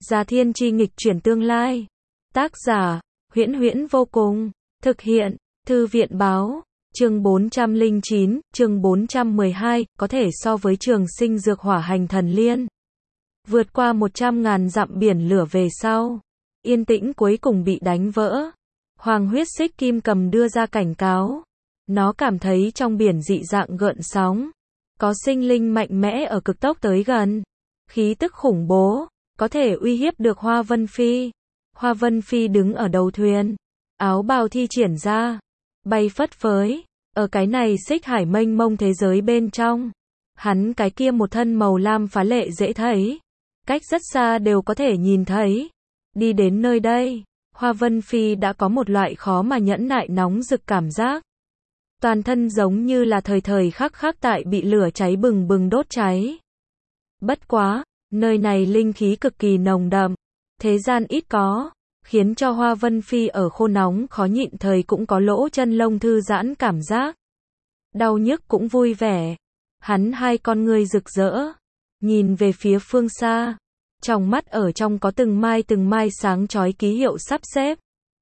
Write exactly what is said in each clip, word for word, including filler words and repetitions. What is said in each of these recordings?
Già Thiên Chi nghịch chuyển tương lai. Tác giả, Huyễn Huyễn vô cùng. Thực hiện, Thư viện báo. Chương bốn trăm lẻ chín, chương bốn trăm mười hai, có thể so với trường sinh dược hỏa hành thần liên. Vượt qua một trăm ngàn dặm biển lửa về sau, yên tĩnh cuối cùng bị đánh vỡ. Hoàng huyết xích kim cầm đưa ra cảnh cáo. Nó cảm thấy trong biển dị dạng gợn sóng. Có sinh linh mạnh mẽ ở cực tốc tới gần. Khí tức khủng bố, có thể uy hiếp được Hoa Vân Phi. Hoa Vân Phi đứng ở đầu thuyền. Áo bào thi triển ra. Bay phất phới. Ở cái này xích hải mênh mông thế giới bên trong. Hắn cái kia một thân màu lam phá lệ dễ thấy. Cách rất xa đều có thể nhìn thấy. Đi đến nơi đây, Hoa Vân Phi đã có một loại khó mà nhẫn nại nóng rực cảm giác. Toàn thân giống như là thời thời khắc khắc tại bị lửa cháy bừng bừng đốt cháy. Bất quá, nơi này linh khí cực kỳ nồng đậm, thế gian ít có, khiến cho Hoa Vân Phi ở khô nóng khó nhịn thời cũng có lỗ chân lông thư giãn cảm giác. Đau nhức cũng vui vẻ. Hắn hai con ngươi rực rỡ, nhìn về phía phương xa. Trong mắt ở trong có từng mai từng mai sáng chói ký hiệu sắp xếp.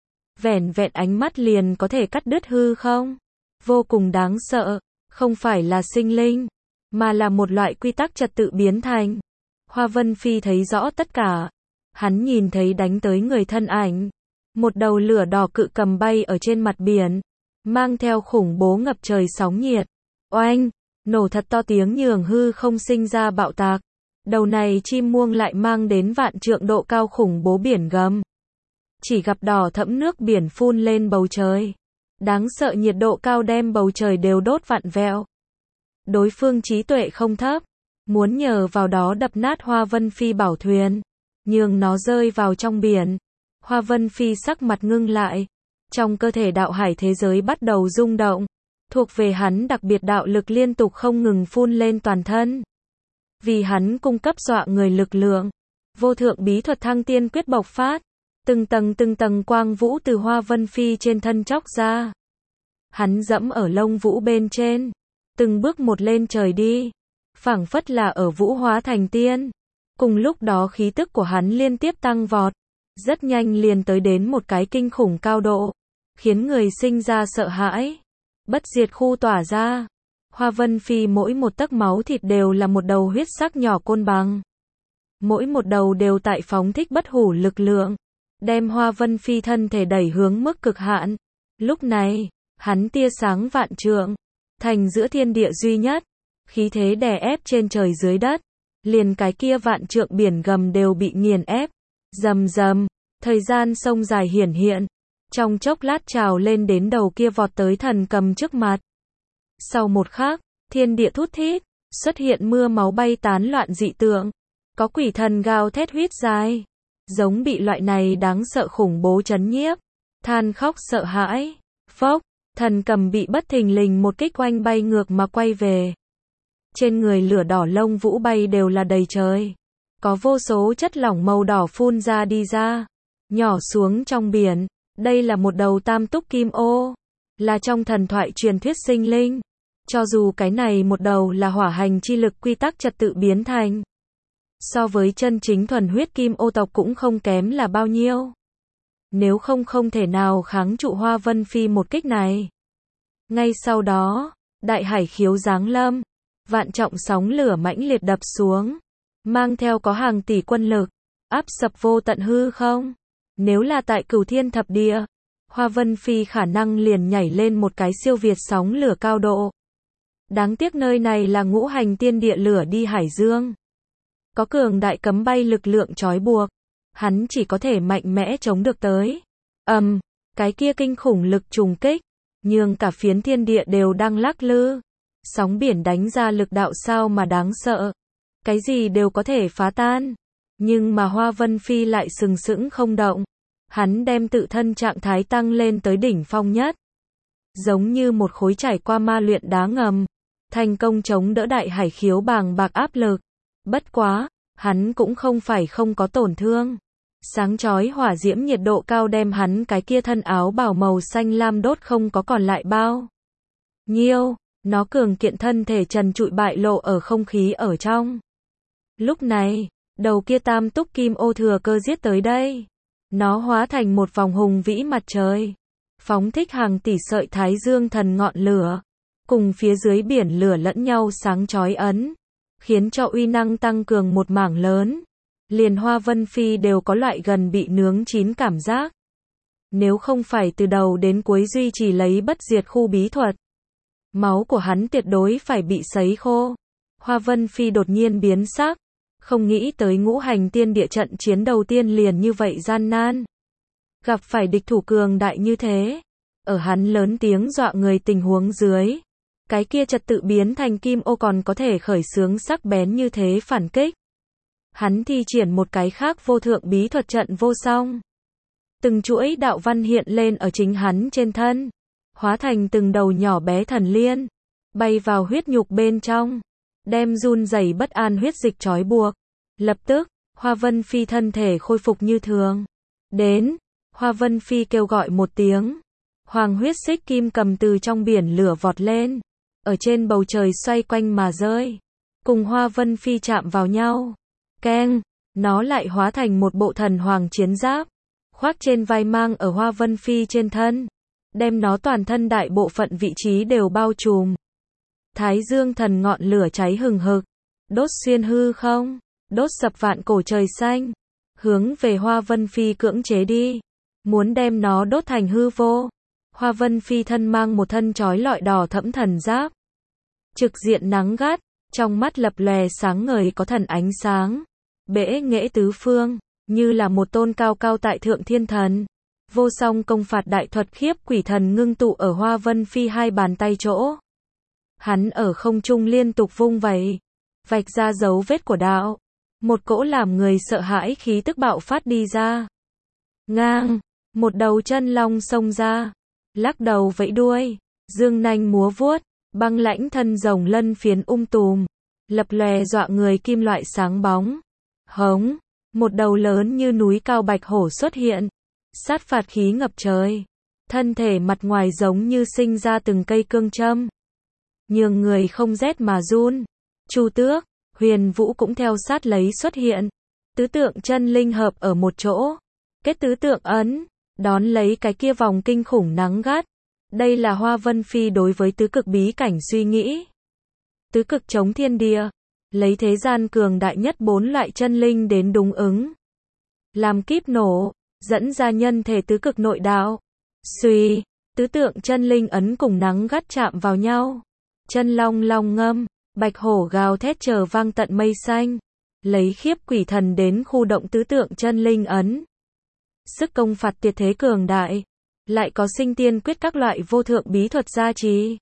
Vẻn vẹn ánh mắt liền có thể cắt đứt hư không? Vô cùng đáng sợ, không phải là sinh linh, mà là một loại quy tắc trật tự biến thành. Hoa Vân Phi thấy rõ tất cả. Hắn nhìn thấy đánh tới người thân ảnh. Một đầu lửa đỏ cự cầm bay ở trên mặt biển, mang theo khủng bố ngập trời sóng nhiệt. Oanh, nổ thật to tiếng nhường hư không sinh ra bạo tạc. Đầu này chim muông lại mang đến vạn trượng độ cao khủng bố biển gầm. Chỉ gặp đỏ thẫm nước biển phun lên bầu trời. Đáng sợ nhiệt độ cao đem bầu trời đều đốt vặn vẹo. Đối phương trí tuệ không thấp, muốn nhờ vào đó đập nát Hoa Vân Phi bảo thuyền, nhường nó rơi vào trong biển. Hoa Vân Phi sắc mặt ngưng lại. Trong cơ thể đạo hải thế giới bắt đầu rung động. Thuộc về hắn đặc biệt đạo lực liên tục không ngừng phun lên toàn thân. Vì hắn cung cấp dọa người lực lượng. Vô thượng bí thuật thăng tiên quyết bộc phát. Từng tầng từng tầng quang vũ từ Hoa Vân Phi trên thân chóc ra. Hắn dẫm ở lông vũ bên trên. Từng bước một lên trời đi. Phảng phất là ở vũ hóa thành tiên. Cùng lúc đó khí tức của hắn liên tiếp tăng vọt. Rất nhanh liền tới đến một cái kinh khủng cao độ. Khiến người sinh ra sợ hãi. Bất diệt khu tỏa ra. Hoa Vân Phi mỗi một tấc máu thịt đều là một đầu huyết sắc nhỏ côn bằng. Mỗi một đầu đều tại phóng thích bất hủ lực lượng. Đem Hoa Vân Phi thân thể đẩy hướng mức cực hạn. Lúc này, hắn tia sáng vạn trượng. Thành giữa thiên địa duy nhất. Khí thế đè ép trên trời dưới đất. Liền cái kia vạn trượng biển gầm đều bị nghiền ép. Rầm rầm, thời gian sông dài hiển hiện. Trong chốc lát trào lên đến đầu kia vọt tới thần cầm trước mặt. Sau một khắc, thiên địa thút thít, xuất hiện mưa máu bay tán loạn dị tượng. Có quỷ thần gào thét huýt dài. Giống bị loại này đáng sợ khủng bố chấn nhiếp. Than khóc sợ hãi. Phốc, thần cầm bị bất thình lình một kích oanh bay ngược mà quay về. Trên người lửa đỏ lông vũ bay đều là đầy trời. Có vô số chất lỏng màu đỏ phun ra đi ra. Nhỏ xuống trong biển. Đây là một đầu tam túc kim ô. Là trong thần thoại truyền thuyết sinh linh. Cho dù cái này một đầu là hỏa hành chi lực quy tắc trật tự biến thành. So với chân chính thuần huyết kim ô tộc cũng không kém là bao nhiêu. Nếu không không thể nào kháng trụ Hoa Vân Phi một kích này. Ngay sau đó, đại hải khiếu giáng lâm. Vạn trọng sóng lửa mãnh liệt đập xuống. Mang theo có hàng tỷ quân lực. Áp sập vô tận hư không. Nếu là tại Cửu Thiên Thập Địa, Hoa Vân Phi khả năng liền nhảy lên một cái siêu việt sóng lửa cao độ. Đáng tiếc nơi này là ngũ hành tiên địa lửa đi hải dương. Có cường đại cấm bay lực lượng trói buộc. Hắn chỉ có thể mạnh mẽ chống được tới. Ầm, um, cái kia kinh khủng lực trùng kích. Nhường cả phiến thiên địa đều đang lắc lư. Sóng biển đánh ra lực đạo sao mà đáng sợ. Cái gì đều có thể phá tan. Nhưng mà Hoa Vân Phi lại sừng sững không động. Hắn đem tự thân trạng thái tăng lên tới đỉnh phong nhất. Giống như một khối trải qua ma luyện đá ngầm. Thành công chống đỡ đại hải khiếu bàng bạc áp lực. Bất quá, hắn cũng không phải không có tổn thương. Sáng chói hỏa diễm nhiệt độ cao đem hắn cái kia thân áo bào màu xanh lam đốt không có còn lại bao nhiêu. Nó cường kiện thân thể trần trụi bại lộ ở không khí ở trong. Lúc này, Đầu kia tam túc kim ô thừa cơ giết tới đây. Nó hóa thành một vòng hùng vĩ mặt trời, phóng thích hàng tỷ sợi thái dương thần ngọn lửa, cùng phía dưới biển lửa lẫn nhau sáng chói ấn, khiến cho uy năng tăng cường một mảng lớn. Liền Hoa Vân Phi đều có loại gần bị nướng chín cảm giác. Nếu không phải từ đầu đến cuối duy trì lấy bất diệt khu bí thuật, máu của hắn tuyệt đối phải bị sấy khô. Hoa Vân Phi đột nhiên biến sắc, không nghĩ tới ngũ hành tiên địa trận chiến đầu tiên liền như vậy gian nan. Gặp phải địch thủ cường đại như thế, ở hắn lớn tiếng dọa người tình huống dưới, cái kia trật tự biến thành kim ô còn có thể khởi xướng sắc bén như thế phản kích. Hắn thi triển một cái khác vô thượng bí thuật trận vô song. Từng chuỗi đạo văn hiện lên ở chính hắn trên thân, hóa thành từng đầu nhỏ bé thần liên, bay vào huyết nhục bên trong, đem run rẩy bất an huyết dịch trói buộc. Lập tức, Hoa Vân Phi thân thể khôi phục như thường. Đến, Hoa Vân Phi kêu gọi một tiếng. Hoàng huyết xích kim cầm từ trong biển lửa vọt lên, ở trên bầu trời xoay quanh mà rơi, cùng Hoa Vân Phi chạm vào nhau. Keng, nó lại hóa thành một bộ thần hoàng chiến giáp, khoác trên vai mang ở Hoa Vân Phi trên thân, đem nó toàn thân đại bộ phận vị trí đều bao trùm. Thái dương thần ngọn lửa cháy hừng hực, đốt xuyên hư không, đốt sập vạn cổ trời xanh, hướng về Hoa Vân Phi cưỡng chế đi, muốn đem nó đốt thành hư vô. Hoa Vân Phi thân mang một thân chói lọi đỏ thẫm thần giáp, trực diện nắng gắt, trong mắt lập lòe sáng ngời có thần ánh sáng, bẽ nghệ tứ phương, như là một tôn cao cao tại thượng thiên thần. Vô song công phạt đại thuật khiếp quỷ thần ngưng tụ ở Hoa Vân Phi hai bàn tay chỗ. Hắn ở không trung liên tục vung vẩy, vạch ra dấu vết của đạo. Một cỗ làm người sợ hãi khí tức bạo phát đi ra. Ngang, một đầu chân long xông ra, lắc đầu vẫy đuôi, dương nanh múa vuốt, băng lãnh thân rồng lân phiến um tùm, lập lòe dọa người kim loại sáng bóng. Hống, một đầu lớn như núi cao bạch hổ xuất hiện, sát phạt khí ngập trời, thân thể mặt ngoài giống như sinh ra từng cây cương châm, nhường người không rét mà run. Chu Tước, Huyền Vũ cũng theo sát lấy xuất hiện, tứ tượng chân linh hợp ở một chỗ, kết tứ tượng ấn, đón lấy cái kia vòng kinh khủng nắng gắt. Đây là Hoa Vân Phi đối với tứ cực bí cảnh suy nghĩ. Tứ cực chống thiên địa, lấy thế gian cường đại nhất bốn loại chân linh đến đúng ứng, làm kíp nổ, dẫn ra nhân thể tứ cực nội đạo. Suy, tứ tượng chân linh ấn cùng nắng gắt chạm vào nhau, chân long long ngâm, bạch hổ gào thét chờ vang tận mây xanh, lấy khiếp quỷ thần đến khu động tứ tượng chân linh ấn. Sức công phạt tuyệt thế cường đại, lại có sinh tiên quyết các loại vô thượng bí thuật gia trì.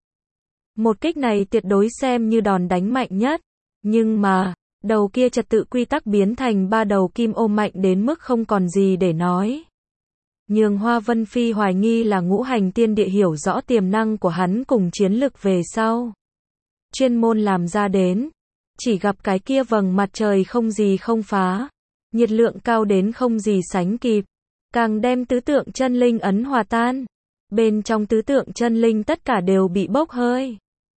Một kích này tuyệt đối xem như đòn đánh mạnh nhất, nhưng mà, đầu kia trật tự quy tắc biến thành ba đầu kim ô mạnh đến mức không còn gì để nói. Nhường Hoa Vân Phi hoài nghi là ngũ hành tiên địa hiểu rõ tiềm năng của hắn cùng chiến lực về sau. Chuyên môn làm ra đến, chỉ gặp cái kia vầng mặt trời không gì không phá, nhiệt lượng cao đến không gì sánh kịp, càng đem tứ tượng chân linh ấn hòa tan. Bên trong tứ tượng chân linh tất cả đều bị bốc hơi.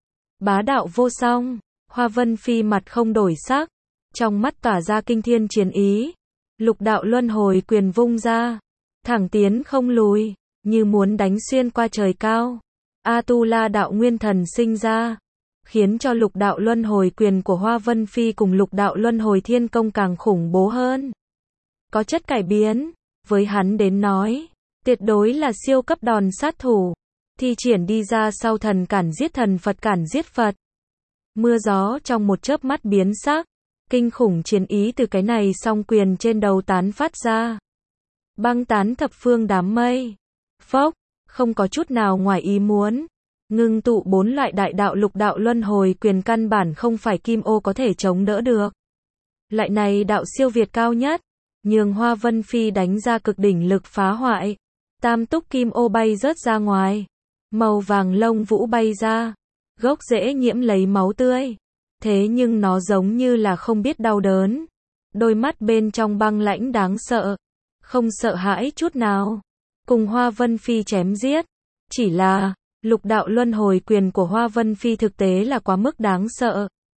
Bá đạo vô song, Hoa Vân Phi mặt không đổi sắc, trong mắt tỏa ra kinh thiên chiến ý. Lục đạo luân hồi quyền vung ra, thẳng tiến không lùi, như muốn đánh xuyên qua trời cao. Atula đạo nguyên thần sinh ra, khiến cho lục đạo luân hồi quyền của Hoa Vân Phi cùng lục đạo luân hồi thiên công càng khủng bố hơn. Có chất cải biến, với hắn đến nói, tuyệt đối là siêu cấp đòn sát thủ, thi triển đi ra sau thần cản giết thần Phật cản giết Phật. Mưa gió trong một chớp mắt biến sắc, kinh khủng chiến ý từ cái này song quyền trên đầu tán phát ra. Băng tán thập phương đám mây. Phốc, không có chút nào ngoài ý muốn. Ngưng tụ bốn loại đại đạo lục đạo luân hồi quyền căn bản không phải kim ô có thể chống đỡ được. Loại này đạo siêu việt cao nhất, nhường Hoa Vân Phi đánh ra cực đỉnh lực phá hoại. Tam túc kim ô bay rớt ra ngoài, màu vàng lông vũ bay ra, gốc rễ nhiễm lấy máu tươi. Thế nhưng nó giống như là không biết đau đớn, đôi mắt bên trong băng lãnh đáng sợ, không sợ hãi chút nào. Cùng Hoa Vân Phi chém giết, chỉ là lục đạo luân hồi quyền của Hoa Vân Phi thực tế là quá mức đáng sợ.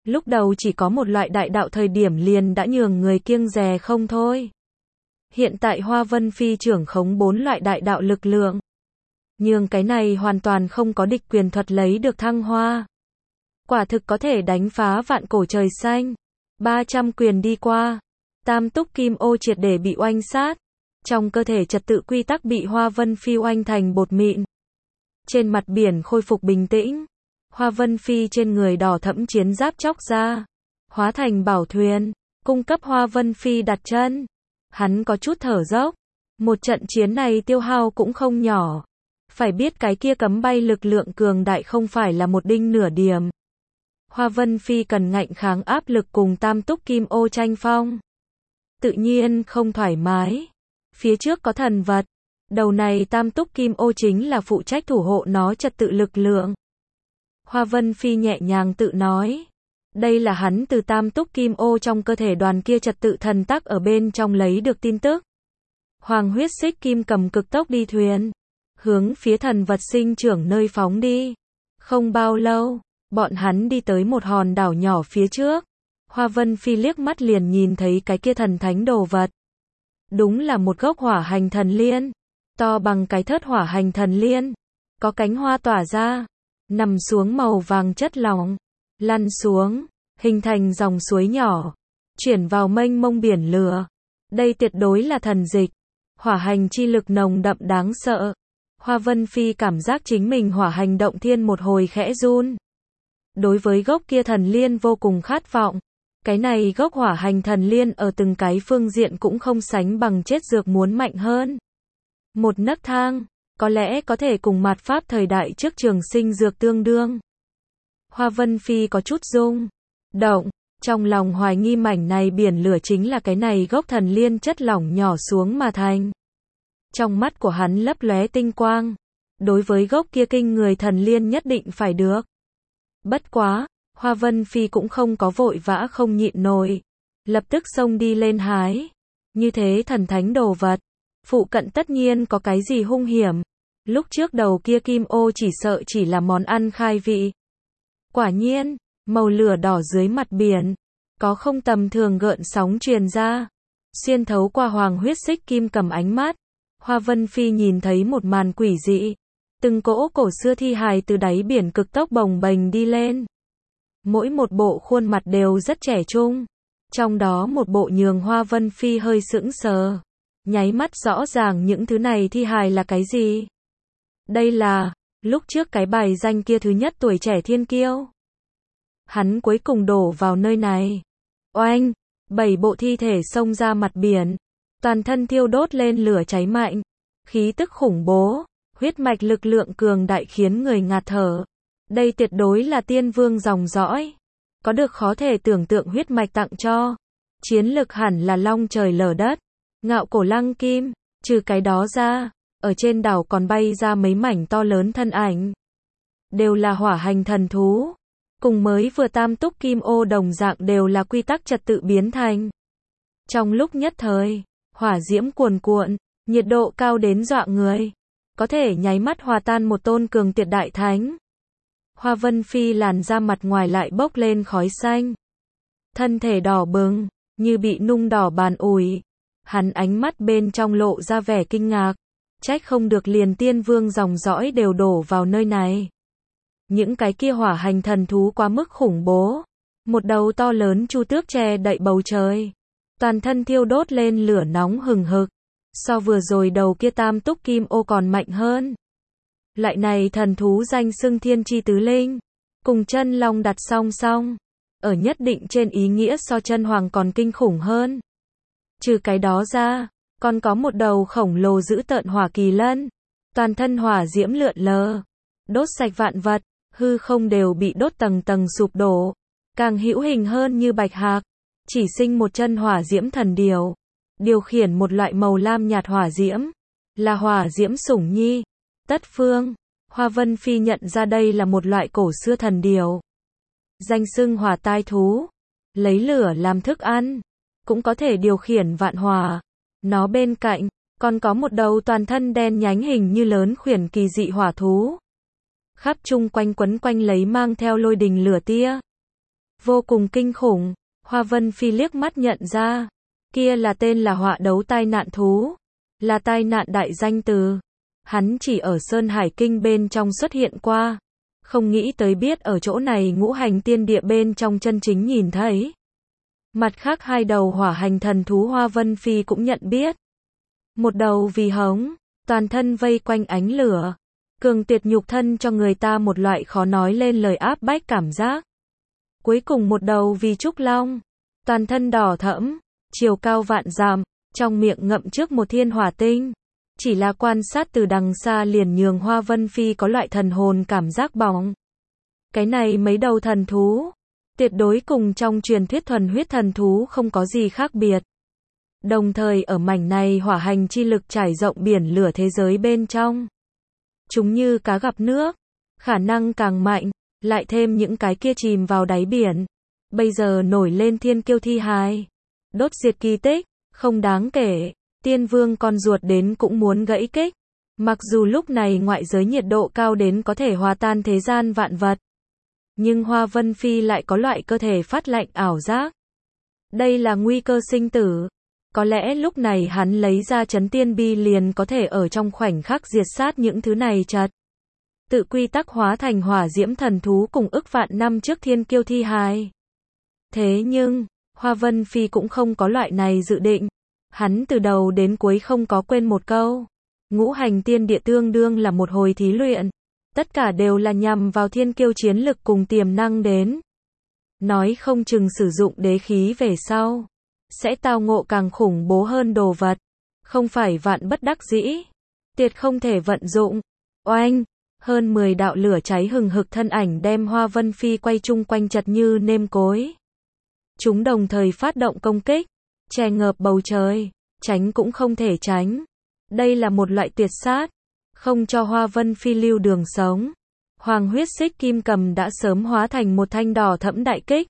Lúc đầu chỉ có một loại đại đạo thời điểm liền đã nhường người kiêng dè không thôi. Hiện tại Hoa Vân Phi trưởng khống bốn loại đại đạo lực lượng. Nhưng cái này hoàn toàn không có địch quyền thuật lấy được thăng hoa. Quả thực có thể đánh phá vạn cổ trời xanh. ba trăm quyền đi qua. Tam túc kim ô triệt để bị oanh sát. Trong cơ thể trật tự quy tắc bị Hoa Vân Phi oanh thành bột mịn. Trên mặt biển khôi phục bình tĩnh. Hoa Vân Phi trên người đỏ thẫm chiến giáp chóc ra. Hóa thành bảo thuyền. Cung cấp Hoa Vân Phi đặt chân. Hắn có chút thở dốc. Một trận chiến này tiêu hao cũng không nhỏ. Phải biết cái kia cấm bay lực lượng cường đại không phải là một đinh nửa điểm. Hoa Vân Phi cần ngạnh kháng áp lực cùng tam túc kim ô tranh phong. Tự nhiên không thoải mái. Phía trước có thần vật. Đầu này tam túc kim ô chính là phụ trách thủ hộ nó trật tự lực lượng. Hoa Vân Phi nhẹ nhàng tự nói. Đây là hắn từ tam túc kim ô trong cơ thể đoàn kia trật tự thần tắc ở bên trong lấy được tin tức. Hoàng huyết xích kim cầm cực tốc đi thuyền. Hướng phía thần vật sinh trưởng nơi phóng đi. Không bao lâu, bọn hắn đi tới một hòn đảo nhỏ phía trước. Hoa Vân Phi liếc mắt liền nhìn thấy cái kia thần thánh đồ vật. Đúng là một gốc hỏa hành thần liên. To bằng cái thớt hỏa hành thần liên. Có cánh hoa tỏa ra. Nằm xuống màu vàng chất lỏng. Lăn xuống. Hình thành dòng suối nhỏ. Chuyển vào mênh mông biển lửa. Đây tuyệt đối là thần dịch. Hỏa hành chi lực nồng đậm đáng sợ. Hoa Vân Phi cảm giác chính mình hỏa hành động thiên một hồi khẽ run. Đối với gốc kia thần liên vô cùng khát vọng. Cái này gốc hỏa hành thần liên ở từng cái phương diện cũng không sánh bằng chết dược muốn mạnh hơn. Một nấc thang, có lẽ có thể cùng mạt pháp thời đại trước trường sinh dược tương đương. Hoa Vân Phi có chút rung động, trong lòng hoài nghi mảnh này biển lửa chính là cái này gốc thần liên chất lỏng nhỏ xuống mà thành. Trong mắt của hắn lấp lóe tinh quang. Đối với gốc kia kinh người thần liên nhất định phải được. Bất quá, Hoa Vân Phi cũng không có vội vã không nhịn nổi. Lập tức xông đi lên hái. Như thế thần thánh đồ vật. Phụ cận tất nhiên có cái gì hung hiểm. Lúc trước đầu kia kim ô chỉ sợ chỉ là món ăn khai vị. Quả nhiên, màu lửa đỏ dưới mặt biển. Có không tầm thường gợn sóng truyền ra. Xuyên thấu qua hoàng huyết xích kim cầm ánh mắt. Hoa Vân Phi nhìn thấy một màn quỷ dị. Từng cỗ cổ xưa thi hài từ đáy biển cực tốc bồng bềnh đi lên. Mỗi một bộ khuôn mặt đều rất trẻ trung. Trong đó một bộ nhường Hoa Vân Phi hơi sững sờ. Nháy mắt rõ ràng những thứ này thi hài là cái gì. Đây là, lúc trước cái bài danh kia thứ nhất tuổi trẻ thiên kiêu. Hắn cuối cùng đổ vào nơi này. Oanh, bảy bộ thi thể xông ra mặt biển. Toàn thân thiêu đốt lên lửa cháy mạnh. Khí tức khủng bố. Huyết mạch lực lượng cường đại khiến người ngạt thở. Đây tuyệt đối là tiên vương dòng dõi. Có được khó thể tưởng tượng huyết mạch tặng cho. Chiến lực hẳn là long trời lở đất. Ngạo cổ lăng kim. Trừ cái đó ra, ở trên đảo còn bay ra mấy mảnh to lớn thân ảnh. Đều là hỏa hành thần thú. Cùng mới vừa tam túc kim ô đồng dạng đều là quy tắc trật tự biến thành. Trong lúc nhất thời, hỏa diễm cuồn cuộn, nhiệt độ cao đến dọa người. Có thể nháy mắt hòa tan một tôn cường tuyệt đại thánh. Hoa Vân Phi làn da mặt ngoài lại bốc lên khói xanh. Thân thể đỏ bừng, như bị nung đỏ bàn ủi. Hắn ánh mắt bên trong lộ ra vẻ kinh ngạc. Trách không được liền tiên vương dòng dõi đều đổ vào nơi này. Những cái kia hỏa hành thần thú quá mức khủng bố. Một đầu to lớn chu tước che đậy bầu trời. Toàn thân thiêu đốt lên lửa nóng hừng hực. So vừa rồi đầu kia tam túc kim ô còn mạnh hơn. Loại này thần thú danh xưng thiên chi tứ linh. Cùng chân long đặt song song. Ở nhất định trên ý nghĩa so chân hoàng còn kinh khủng hơn. Trừ cái đó ra, còn có một đầu khổng lồ dữ tợn hỏa kỳ lân. Toàn thân hỏa diễm lượn lờ. Đốt sạch vạn vật, hư không đều bị đốt tầng tầng sụp đổ. Càng hữu hình hơn như bạch hạc. Chỉ sinh một chân hỏa diễm thần điều. Điều khiển một loại màu lam nhạt hỏa diễm. Là hỏa diễm sủng nhi. Tất phương. Hoa Vân Phi nhận ra đây là một loại cổ xưa thần điều. Danh xưng hỏa tai thú. Lấy lửa làm thức ăn. Cũng có thể điều khiển vạn hỏa. Nó bên cạnh, còn có một đầu toàn thân đen nhánh hình như lớn khuyển kỳ dị hỏa thú. Khắp chung quanh quấn quanh lấy mang theo lôi đình lửa tia. vô cùng kinh khủng. Hoa Vân Phi liếc mắt nhận ra, kia là tên là họa đấu tai nạn thú, là tai nạn đại danh từ. Hắn chỉ ở Sơn Hải Kinh bên trong xuất hiện qua, không nghĩ tới biết ở chỗ này ngũ hành tiên địa bên trong chân chính nhìn thấy. Mặt khác hai đầu hỏa hành thần thú Hoa Vân Phi cũng nhận biết. Một đầu vì hống, toàn thân vây quanh ánh lửa, cường tuyệt nhục thân cho người ta một loại khó nói lên lời áp bách cảm giác. Cuối cùng một đầu vì trúc long, toàn thân đỏ thẫm, chiều cao vạn dặm, trong miệng ngậm trước một thiên hỏa tinh. Chỉ là quan sát từ đằng xa liền nhường Hoa Vân Phi có loại thần hồn cảm giác bỏng. Cái này mấy đầu thần thú, tuyệt đối cùng trong truyền thuyết thuần huyết thần thú không có gì khác biệt. Đồng thời ở mảnh này hỏa hành chi lực trải rộng biển lửa thế giới bên trong. Chúng như cá gặp nước, khả năng càng mạnh, lại thêm những cái kia chìm vào đáy biển. Bây giờ nổi lên thiên kiêu thi hài, đốt diệt kỳ tích, không đáng kể. Tiên vương con ruột đến cũng muốn gãy kích. Mặc dù lúc này ngoại giới nhiệt độ cao đến có thể hòa tan thế gian vạn vật. Nhưng Hoa Vân Phi lại có loại cơ thể phát lạnh ảo giác. Đây là nguy cơ sinh tử. Có lẽ lúc này hắn lấy ra chấn tiên bi liền có thể ở trong khoảnh khắc diệt sát những thứ này chật. Tự quy tắc hóa thành hỏa diễm thần thú cùng ức vạn năm trước thiên kiêu thi hài. Thế nhưng, Hoa Vân Phi cũng không có loại này dự định. Hắn từ đầu đến cuối không có quên một câu. Ngũ hành tiên địa tương đương là một hồi thí luyện. Tất cả đều là nhằm vào thiên kiêu chiến lực cùng tiềm năng đến. Nói không chừng sử dụng đế khí về sau, sẽ tao ngộ càng khủng bố hơn đồ vật. Không phải vạn bất đắc dĩ, tuyệt không thể vận dụng. Oanh, hơn mười đạo lửa cháy hừng hực thân ảnh đem Hoa Vân Phi quay chung quanh chật như nêm cối. Chúng đồng thời phát động công kích, che ngợp bầu trời, tránh cũng không thể tránh. Đây là một loại tuyệt sát, không cho Hoa Vân Phi lưu đường sống. Hoàng huyết xích kim cầm đã sớm hóa thành một thanh đỏ thẫm đại kích.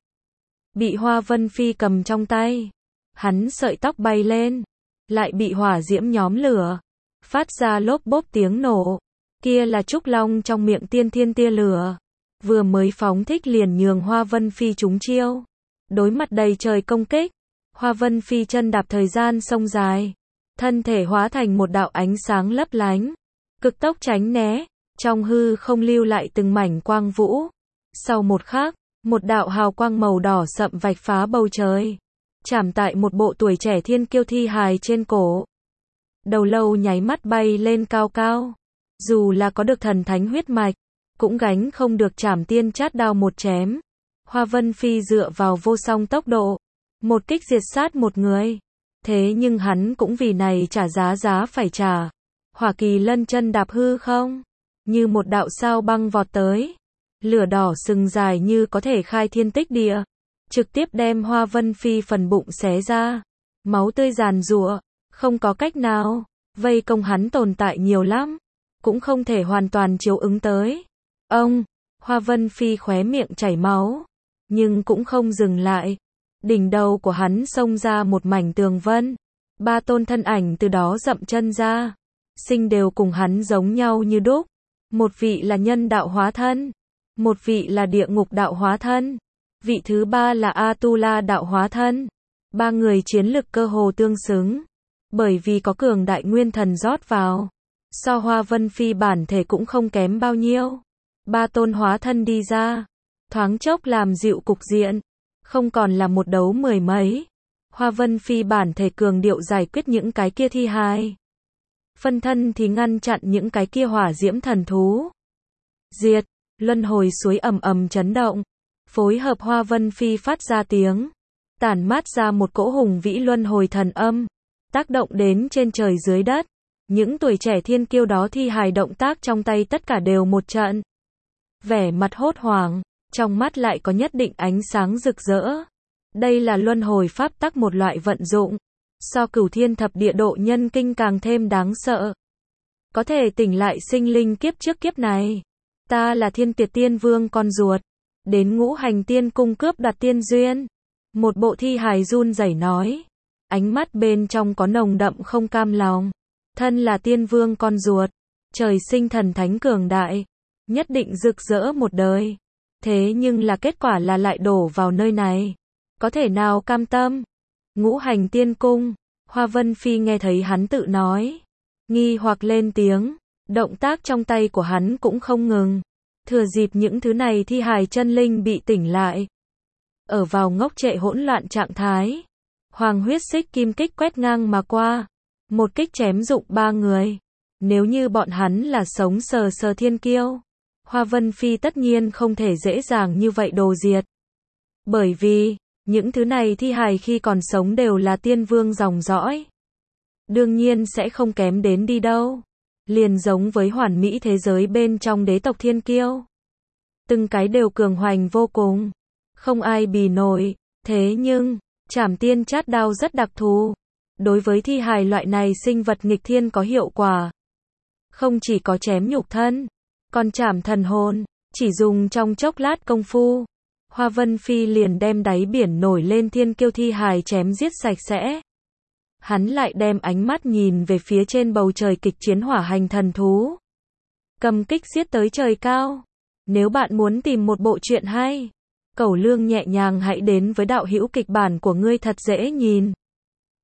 Bị Hoa Vân Phi cầm trong tay, hắn sợi tóc bay lên, lại bị hỏa diễm nhóm lửa, phát ra lốp bốp tiếng nổ. Kia là trúc long trong miệng tiên thiên tia lửa, vừa mới phóng thích liền nhường Hoa Vân Phi trúng chiêu. Đối mặt đầy trời công kích, Hoa Vân Phi chân đạp thời gian sông dài, thân thể hóa thành một đạo ánh sáng lấp lánh, cực tốc tránh né, trong hư không lưu lại từng mảnh quang vũ. Sau một khắc, một đạo hào quang màu đỏ sậm vạch phá bầu trời, chạm tại một bộ tuổi trẻ thiên kiêu thi hài trên cổ. Đầu lâu nháy mắt bay lên cao cao, dù là có được thần thánh huyết mạch, cũng gánh không được chảm tiên chát đao một chém. Hoa Vân Phi dựa vào vô song tốc độ, một kích diệt sát một người. Thế nhưng hắn cũng vì này trả giá giá phải trả. Hỏa kỳ lân chân đạp hư không, như một đạo sao băng vọt tới. Lửa đỏ sừng dài như có thể khai thiên tích địa, trực tiếp đem Hoa Vân Phi phần bụng xé ra. Máu tươi giàn giụa, không có cách nào, vây công hắn tồn tại nhiều lắm, cũng không thể hoàn toàn chiếu ứng tới. Ông, Hoa Vân Phi khóe miệng chảy máu, nhưng cũng không dừng lại. Đỉnh đầu của hắn xông ra một mảnh tường vân. Ba tôn thân ảnh từ đó dậm chân ra. Sinh đều cùng hắn giống nhau như đúc. Một vị là nhân đạo hóa thân. Một vị là địa ngục đạo hóa thân. Vị thứ ba là Atula đạo hóa thân. Ba người chiến lực cơ hồ tương xứng. Bởi vì có cường đại nguyên thần rót vào. So Hoa Vân Phi bản thể cũng không kém bao nhiêu. Ba tôn hóa thân đi ra, thoáng chốc làm dịu cục diện. Không còn là một đấu mười mấy. Hoa Vân Phi bản thể cường điệu giải quyết những cái kia thi hài. Phân thân thì ngăn chặn những cái kia hỏa diễm thần thú. Diệt, luân hồi suối ầm ầm chấn động. Phối hợp Hoa Vân Phi phát ra tiếng. Tản mát ra một cỗ hùng vĩ luân hồi thần âm. Tác động đến trên trời dưới đất. Những tuổi trẻ thiên kiêu đó thi hài động tác trong tay tất cả đều một trận. Vẻ mặt hốt hoảng. Trong mắt lại có nhất định ánh sáng rực rỡ. Đây là luân hồi pháp tắc một loại vận dụng. So cửu thiên thập địa độ nhân kinh càng thêm đáng sợ. Có thể tỉnh lại sinh linh kiếp trước kiếp này. Ta là thiên tuyệt tiên vương con ruột. Đến ngũ hành tiên cung cướp đoạt tiên duyên. Một bộ thi hài run rẩy nói. Ánh mắt bên trong có nồng đậm không cam lòng. Thân là tiên vương con ruột. Trời sinh thần thánh cường đại. Nhất định rực rỡ một đời. Thế nhưng là kết quả là lại đổ vào nơi này. Có thể nào cam tâm? Ngũ hành tiên cung. Hoa Vân Phi nghe thấy hắn tự nói. Nghi hoặc lên tiếng. Động tác trong tay của hắn cũng không ngừng. Thừa dịp những thứ này thi hài chân linh bị tỉnh lại. Ở vào ngốc trệ hỗn loạn trạng thái. Hoàng huyết xích kim kích quét ngang mà qua. Một kích chém dụng ba người. Nếu như bọn hắn là sống sờ sờ thiên kiêu. Hoa Vân Phi tất nhiên không thể dễ dàng như vậy đồ diệt. Bởi vì, những thứ này thi hài khi còn sống đều là tiên vương dòng dõi. Đương nhiên sẽ không kém đến đi đâu. Liền giống với hoàn mỹ thế giới bên trong đế tộc thiên kiêu. Từng cái đều cường hoành vô cùng. Không ai bì nổi. Thế nhưng, trảm tiên chát đao rất đặc thù. Đối với thi hài loại này sinh vật nghịch thiên có hiệu quả. Không chỉ có chém nhục thân, còn trảm thần hồn. Chỉ dùng trong chốc lát công phu. Hoa Vân Phi liền đem đáy biển nổi lên thiên kiêu thi hài chém giết sạch sẽ. Hắn lại đem ánh mắt nhìn về phía trên bầu trời kịch chiến hỏa hành thần thú. Cầm kích giết tới trời cao. Nếu bạn muốn tìm một bộ truyện hay, Cẩu Lương nhẹ nhàng hãy đến với đạo hữu kịch bản của ngươi thật dễ nhìn.